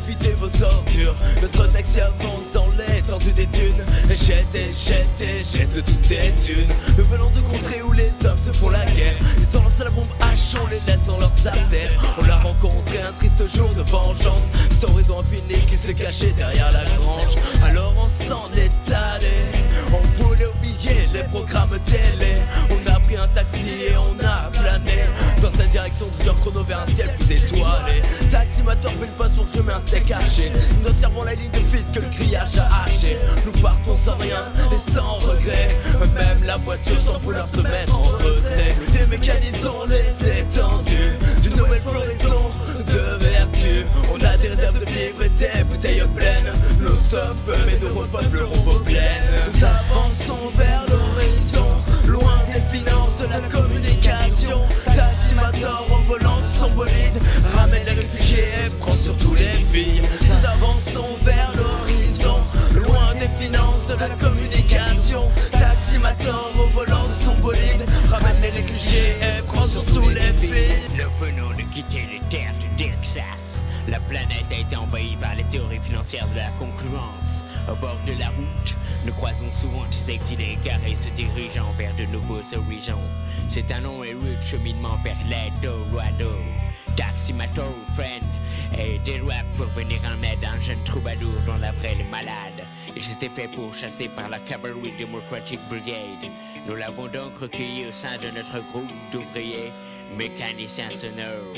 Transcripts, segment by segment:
éviter vos ordures. Notre taxi avance dans l'étendue des dunes. Et jette toutes tes thunes. Nous venons de contrées où les hommes se font la guerre. Ils ont lancé la bombe H, on les laisse dans leurs artères. On a rencontré un triste jour de vengeance. Cet horizon infini qui s'est caché derrière la grange. Alors on s'en est allé. On voulait oublier les programmes télé. On a pris un taxi et on a plané dans sa direction, 2 heures chrono vers un ciel plus étoilé. Taximateur fait le passe pour que je mets un steak haché. Nous observons la ligne de fil que le grillage a haché. Nous partons sans rien et sans regret. Même la voiture sans vouloir se mettre en retrait. Nous démécanisons les étendues d'une nouvelle floraison de vertu. On a des réserves de vivres et des bouteilles pleines. Nous sommes peu mais nous repeuplerons vos plaines. Nous avançons vers l'horizon, loin des finances, de la communication. Taximateur au volant de son bolide ramène les réfugiés et prend surtout les filles. Nous avançons vers l'horizon, loin des finances, de la communication. Taximateur au volant de son bolide ramène les réfugiés et prend surtout les filles. Nous venons de quitter les terres du Texas. La planète a été envahie par les théories financières de la concurrence. Au bord de la route, nous croisons souvent des exilés égarés se dirigeant vers de nouveaux horizons. C'est un long et rude cheminement vers l'aide au Loido. Taximateur, friend, et des lois pour venir en aide à un jeune troubadour dont la vraie est malade. Il s'était fait pourchasser par la Cavalry Democratic Brigade. Nous l'avons donc recueilli au sein de notre groupe d'ouvriers mécaniciens sonores.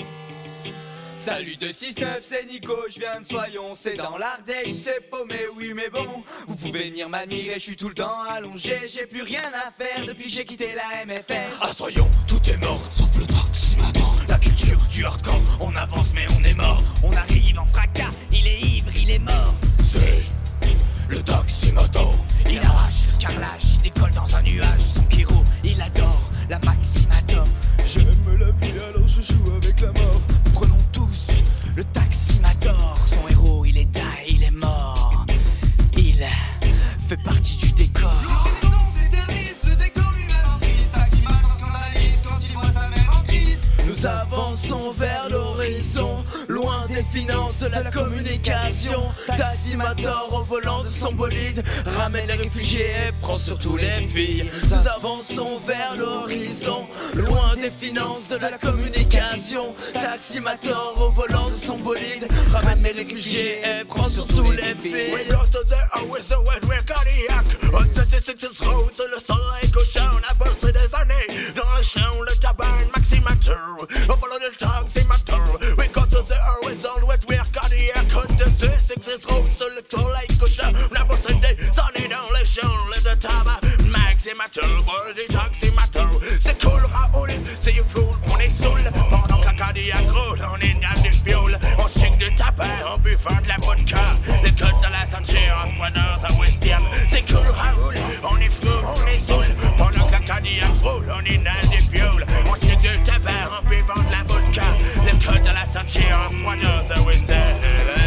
Salut 269, c'est Nico, je viens de Soyons, c'est dans l'Ardèche, c'est paumé, oui mais bon, vous pouvez venir m'admirer, je suis tout le temps allongé, j'ai plus rien à faire depuis que j'ai quitté la MFR. À Soyons, tout est mort, sauf le taximateur. La culture du hardcore, on avance mais on est mort. On arrive en fracas, il est ivre, il est mort. C'est le taximateur. Il arrache le carrelage, il décolle dans un nuage, son Kiro, il adore la Maximator. J'aime la vie alors je joue avec la mort. Prenons tous le Taximator. Son héros il est die, il est mort. Il fait partie du décor. L'horizon s'éternise, le décor lui-même en crise. Taximator scandalise quand il voit sa mère en crise. Nous avançons vers l'horizon, loin des finances, de la communication. Taximateur au volant de son bolide ramène les réfugiés et prend surtout les filles. Nous avançons vers l'horizon, loin des finances, de la communication. Taximateur au volant de son bolide ramène les réfugiés et prend surtout les filles. We go to the horizon when we're cardiac. On the 66 road, sur le soleil couchant. On a passé des années dans le champ, le tabac, Maximateur. Au volant de taximateur. We go to the horizon when we're cardiac. On the 66 road, sur le soleil couchant. On a passé des années dans le champ, le tabac, Maximateur. Pour des taximateurs. C'est cool, Raoul, c'est you fool, on est saoul. Pendant qu'un cardiac roule, on est dans du fiole. On chic du tabac en buvant de la vodka. Les codes de la Sanchez en squannant à Western. C'est cool, Raoul, on est fou, on est saoul. Pendant qu'un cardiac roule, on est dans du fiole. On chic du tabac en buvant de la vodka. Les codes de la Sanchez en squannant à Western.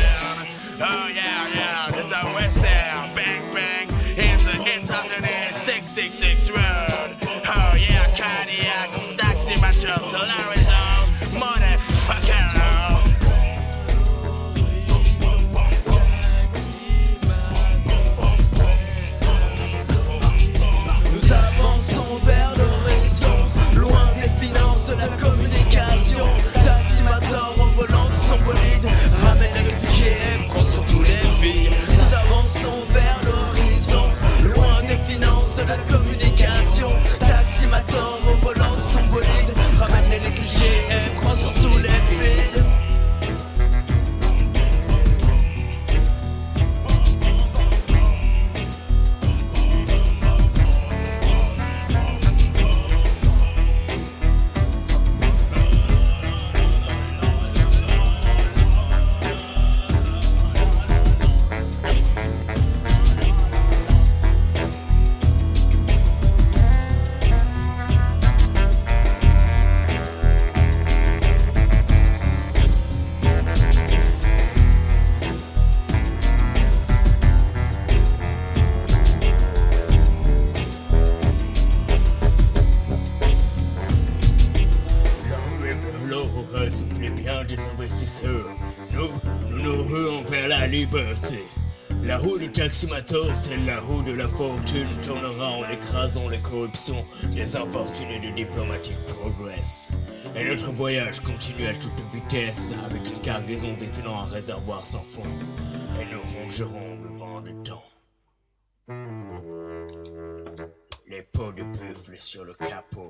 Oh yeah, yeah, it's a Western. Bang, bang, it's a 666 road. Oh yeah, cardiac, taximateur, Solaris, motherfucker. Nous avançons vers l'horizon, loin des finances, de la communication. Taximateur au volant de son bolide nous ruons vers la liberté. La roue du taximateur, telle la roue de la fortune, tournera en écrasant les corruptions des infortunés du diplomatique progress. Et notre voyage continue à toute vitesse, avec une cargaison détenant un réservoir sans fond. Et nous rongerons le vent de temps. Les peaux de buffle sur le capot.